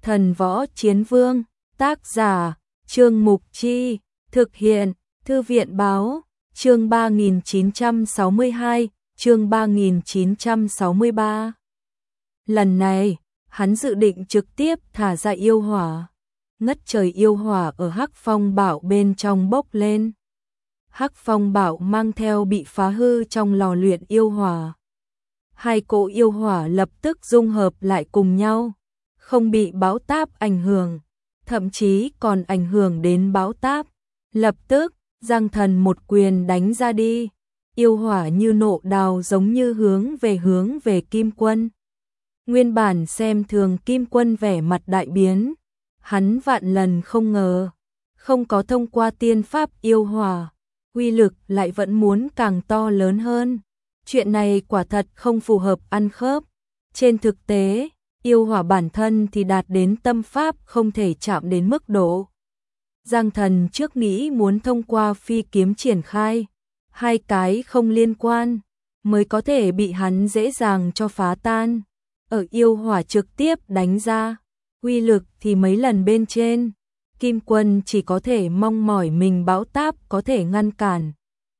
Thần Võ Chiến Vương, tác giả, Trương Mục Chi, thực hiện, Thư viện Báo, chương 3962, chương 3963. Lần này, hắn dự định trực tiếp thả ra yêu hỏa. Ngất trời yêu hỏa ở Hắc Phong Bảo bên trong bốc lên. Hắc Phong Bảo mang theo bị phá hư trong lò luyện yêu hỏa. Hai cỗ yêu hỏa lập tức dung hợp lại cùng nhau, không bị bão táp ảnh hưởng, thậm chí còn ảnh hưởng đến bão táp. Lập tức, Giang Thần một quyền đánh ra đi, yêu hỏa như nộ đào giống như hướng về Kim Quân. Nguyên bản xem thường Kim Quân vẻ mặt đại biến, hắn vạn lần không ngờ, không có thông qua tiên pháp yêu hỏa, uy lực lại vẫn muốn càng to lớn hơn. Chuyện này quả thật không phù hợp ăn khớp. Trên thực tế, yêu hỏa bản thân thì đạt đến tâm pháp không thể chạm đến mức độ. Giang Thần trước nghĩ muốn thông qua phi kiếm triển khai, hai cái không liên quan, mới có thể bị hắn dễ dàng cho phá tan. Ở yêu hỏa trực tiếp đánh ra, uy lực thì mấy lần bên trên, Kim Quân chỉ có thể mong mỏi mình bão táp có thể ngăn cản.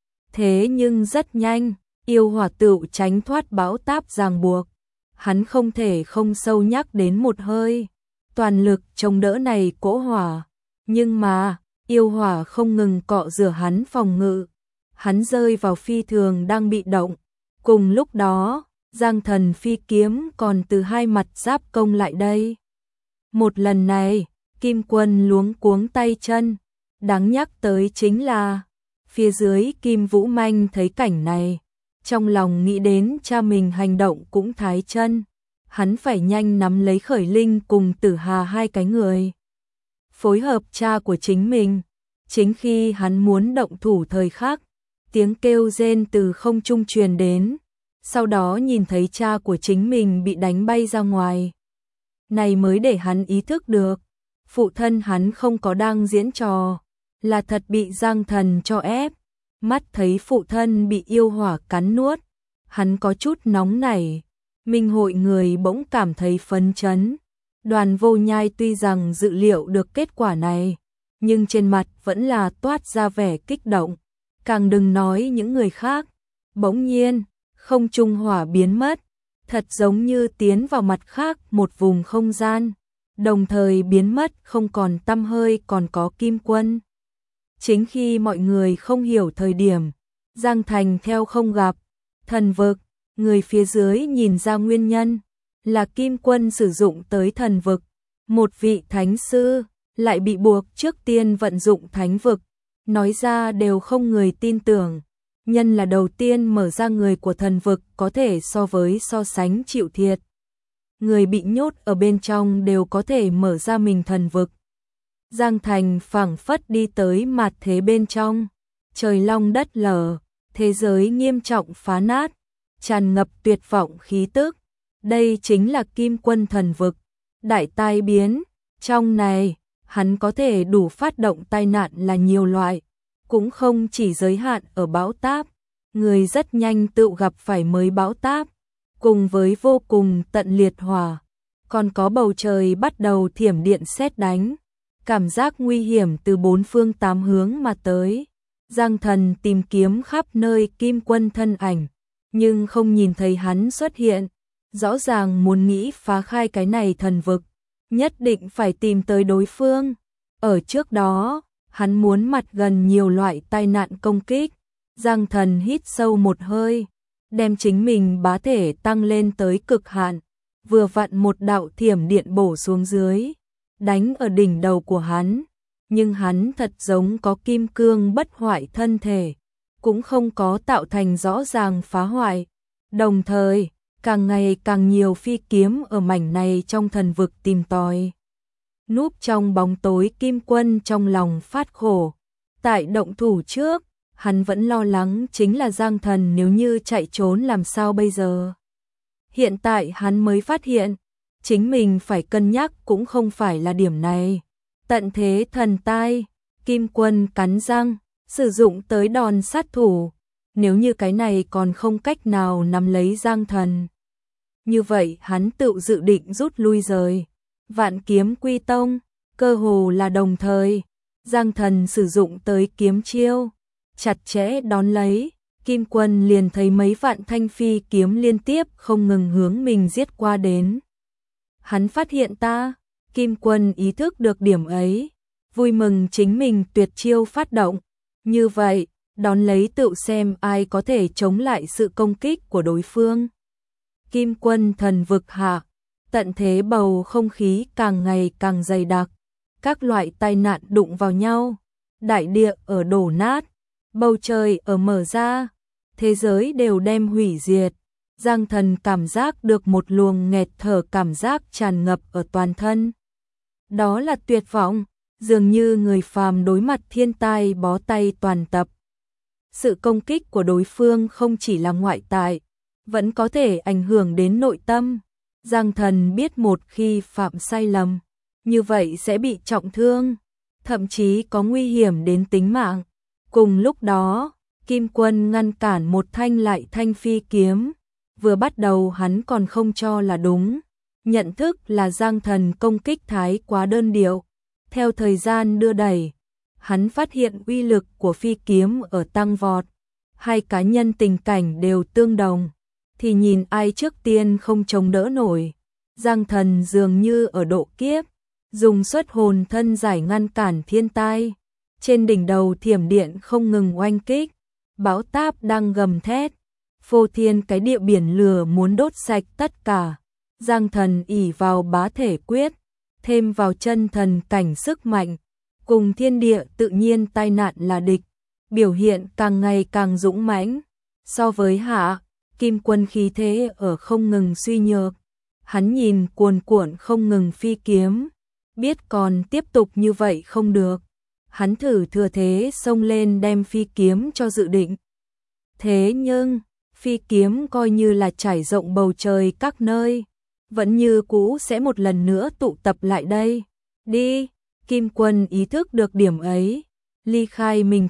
Thế nhưng rất nhanh, yêu hỏa tựu tránh thoát bão táp ràng buộc. Hắn không thể không sâu nhắc đến một hơi, toàn lực chống đỡ này cỗ hỏa. Nhưng mà, yêu hỏa không ngừng cọ rửa hắn phòng ngự. Hắn rơi vào phi thường đang bị động. Cùng lúc đó, Giang Thần phi kiếm còn từ hai mặt giáp công lại đây. Một lần này, Kim Quân luống cuống tay chân. Đáng nhắc tới chính là, phía dưới Kim Vũ Manh thấy cảnh này, trong lòng nghĩ đến cha mình hành động cũng thái chân. Hắn phải nhanh nắm lấy Khởi Linh cùng Tử Hà hai cái người. Phối hợp cha của chính mình. Chính khi hắn muốn động thủ thời khắc, tiếng kêu rên từ không trung truyền đến. Sau đó nhìn thấy cha của chính mình bị đánh bay ra ngoài. Này mới để hắn ý thức được, phụ thân hắn không có đang diễn trò, là thật bị Giang Thần cho ép. Mắt thấy phụ thân bị yêu hỏa cắn nuốt, hắn có chút nóng nảy. Minh hội người bỗng cảm thấy phấn chấn. Đoàn Vô Nhai tuy rằng dự liệu được kết quả này, nhưng trên mặt vẫn là toát ra vẻ kích động. Càng đừng nói những người khác. Bỗng nhiên, không trung hỏa biến mất, thật giống như tiến vào mặt khác một vùng không gian, đồng thời biến mất không còn tăm hơi còn có Kim Quân. Chính khi mọi người không hiểu thời điểm, Giang Thành theo không gặp, thần vực, người phía dưới nhìn ra nguyên nhân, là Kim Quân sử dụng tới thần vực, một vị thánh sư, lại bị buộc trước tiên vận dụng thánh vực, nói ra đều không người tin tưởng. Nhân là đầu tiên mở ra người của thần vực có thể so sánh chịu thiệt. Người bị nhốt ở bên trong đều có thể mở ra mình thần vực. Giang Thành phảng phất đi tới mạt thế bên trong, trời long đất lở, thế giới nghiêm trọng phá nát, tràn ngập tuyệt vọng khí tức. Đây chính là Kim Quân thần vực, đại tai biến. Trong này, hắn có thể đủ phát động tai nạn là nhiều loại, cũng không chỉ giới hạn ở bão táp. Người rất nhanh tự gặp phải mới bão táp, cùng với vô cùng tận liệt hỏa, còn có bầu trời bắt đầu thiểm điện sét đánh. Cảm giác nguy hiểm từ bốn phương tám hướng mà tới. Giang Thần tìm kiếm khắp nơi Kim Quân thân ảnh, nhưng không nhìn thấy hắn xuất hiện. Rõ ràng muốn nghĩ phá khai cái này thần vực, nhất định phải tìm tới đối phương. Ở trước đó, hắn muốn mặt gần nhiều loại tai nạn công kích. Giang Thần hít sâu một hơi, đem chính mình bá thể tăng lên tới cực hạn. Vừa vặn một đạo thiểm điện bổ xuống dưới, đánh ở đỉnh đầu của hắn. Nhưng hắn thật giống có kim cương bất hoại thân thể, cũng không có tạo thành rõ ràng phá hoại. Đồng thời, càng ngày càng nhiều phi kiếm ở mảnh này trong thần vực tìm tòi. Núp trong bóng tối Kim Quân trong lòng phát khổ. Tại động thủ trước, hắn vẫn lo lắng chính là Giang Thần nếu như chạy trốn làm sao bây giờ. Hiện tại hắn mới phát hiện, chính mình phải cân nhắc cũng không phải là điểm này. Tận thế thần tai, Kim Quân cắn răng, sử dụng tới đòn sát thủ. Nếu như cái này còn không cách nào nắm lấy Giang Thần, như vậy hắn tự dự định rút lui rời. Vạn kiếm quy tông, cơ hồ là đồng thời, Giang Thần sử dụng tới kiếm chiêu, chặt chẽ đón lấy, Kim Quân liền thấy mấy vạn thanh phi kiếm liên tiếp không ngừng hướng mình giết qua đến. Hắn phát hiện ta, Kim Quân ý thức được điểm ấy, vui mừng chính mình tuyệt chiêu phát động, như vậy, đón lấy tự xem ai có thể chống lại sự công kích của đối phương. Kim Quân thần vực hạ, tận thế bầu không khí càng ngày càng dày đặc, các loại tai nạn đụng vào nhau, đại địa ở đổ nát, bầu trời ở mở ra, thế giới đều đem hủy diệt. Giang Thần cảm giác được một luồng nghẹt thở cảm giác tràn ngập ở toàn thân. Đó là tuyệt vọng, dường như người phàm đối mặt thiên tai bó tay toàn tập. Sự công kích của đối phương không chỉ là ngoại tại, vẫn có thể ảnh hưởng đến nội tâm. Giang Thần biết một khi phạm sai lầm, như vậy sẽ bị trọng thương, thậm chí có nguy hiểm đến tính mạng. Cùng lúc đó, Kim Quân ngăn cản một thanh lại thanh phi kiếm. Vừa bắt đầu hắn còn không cho là đúng, nhận thức là Giang Thần công kích thái quá đơn điệu. Theo thời gian đưa đẩy, hắn phát hiện uy lực của phi kiếm ở tăng vọt. Hai cá nhân tình cảnh đều tương đồng, thì nhìn ai trước tiên không chống đỡ nổi. Giang Thần dường như ở độ kiếp, dùng xuất hồn thân giải ngăn cản thiên tai. Trên đỉnh đầu thiểm điện không ngừng oanh kích, bão táp đang gầm thét. Phô thiên cái địa biển lửa muốn đốt sạch tất cả. Giang Thần ỷ vào bá thể quyết, thêm vào chân thần cảnh sức mạnh, cùng thiên địa tự nhiên tai nạn là địch, biểu hiện càng ngày càng dũng mãnh. So với hạ, Kim Quân khí thế ở không ngừng suy nhược. Hắn nhìn cuồn cuộn không ngừng phi kiếm, biết còn tiếp tục như vậy không được. Hắn thử thừa thế xông lên đem phi kiếm cho dự định. Thế nhưng phi kiếm coi như là trải rộng bầu trời các nơi, vẫn như cũ sẽ một lần nữa tụ tập lại đây. Đi, Kim Quân ý thức được điểm ấy, ly khai mình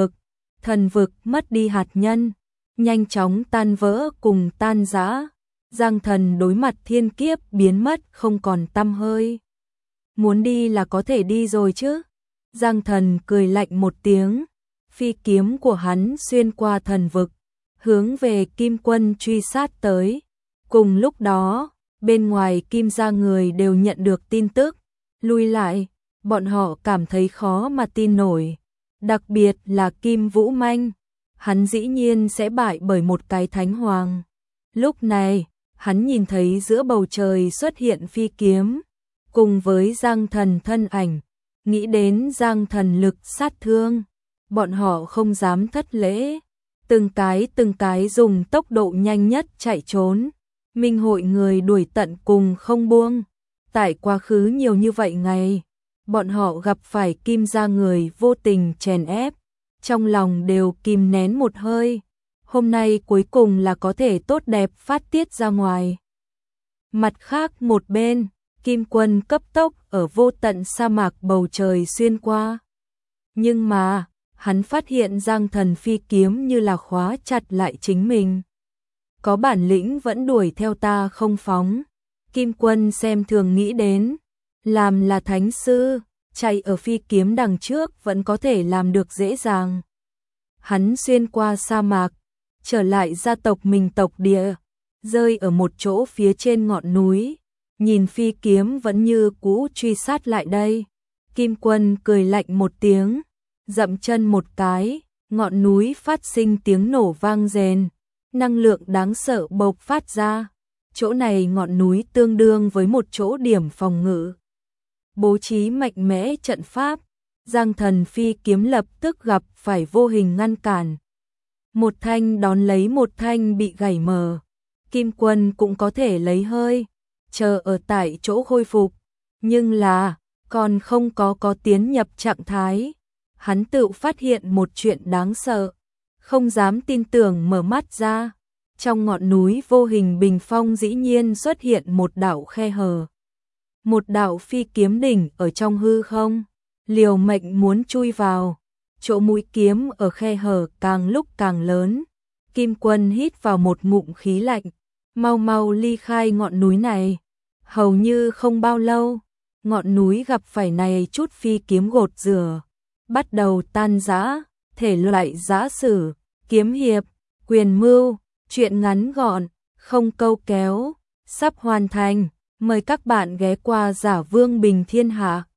thần vực mất đi hạt nhân, nhanh chóng tan vỡ cùng tan rã. Giang Thần đối mặt thiên kiếp biến mất không còn tăm hơi. Muốn đi là có thể đi rồi chứ. Giang Thần cười lạnh một tiếng, phi kiếm của hắn xuyên qua thần vực, hướng về Kim Quân truy sát tới. Cùng lúc đó, bên ngoài Kim gia người đều nhận được tin tức, lui lại, bọn họ cảm thấy khó mà tin nổi. Đặc biệt là Kim Vũ Manh, hắn dĩ nhiên sẽ bại bởi một cái thánh hoàng. Lúc này, hắn nhìn thấy giữa bầu trời xuất hiện phi kiếm, cùng với Giang Thần thân ảnh, nghĩ đến Giang Thần lực sát thương, bọn họ không dám thất lễ. Từng cái dùng tốc độ nhanh nhất chạy trốn, minh hội người đuổi tận cùng không buông. Tại quá khứ nhiều như vậy ngày, bọn họ gặp phải Kim gia người vô tình chèn ép, trong lòng đều kìm nén một hơi. Hôm nay cuối cùng là có thể tốt đẹp phát tiết ra ngoài. Mặt khác một bên, Kim Quân cấp tốc ở vô tận sa mạc bầu trời xuyên qua. Nhưng mà, hắn phát hiện Giang Thần phi kiếm như là khóa chặt lại chính mình. Có bản lĩnh vẫn đuổi theo ta không phóng. Kim Quân xem thường nghĩ đến, làm là thánh sư, chạy ở phi kiếm đằng trước vẫn có thể làm được dễ dàng. Hắn xuyên qua sa mạc, trở lại gia tộc mình tộc địa, rơi ở một chỗ phía trên ngọn núi, nhìn phi kiếm vẫn như cũ truy sát lại đây. Kim Quân cười lạnh một tiếng, dậm chân một cái, ngọn núi phát sinh tiếng nổ vang rền, năng lượng đáng sợ bộc phát ra. Chỗ này ngọn núi tương đương với một chỗ điểm phòng ngự. Bố trí mạnh mẽ trận pháp, Giang Thần phi kiếm lập tức gặp phải vô hình ngăn cản. Một thanh đón lấy một thanh bị gãy mờ. Kim Quân cũng có thể lấy hơi, chờ ở tại chỗ khôi phục, nhưng là còn không có tiến nhập trạng thái. Hắn tự phát hiện một chuyện đáng sợ, không dám tin tưởng mở mắt ra. Trong ngọn núi vô hình bình phong dĩ nhiên xuất hiện một đạo khe hở. Một đạo phi kiếm đỉnh ở trong hư không, liều mệnh muốn chui vào. Chỗ mũi kiếm ở khe hở càng lúc càng lớn. Kim Quân hít vào một ngụm khí lạnh, mau mau ly khai ngọn núi này. Hầu như không bao lâu, ngọn núi gặp phải này chút phi kiếm gột rửa, bắt đầu tan rã, thể loại giã sử, kiếm hiệp, quyền mưu, truyện ngắn gọn, không câu kéo, sắp hoàn thành, mời các bạn ghé qua Giả Vương Bình Thiên Hạ.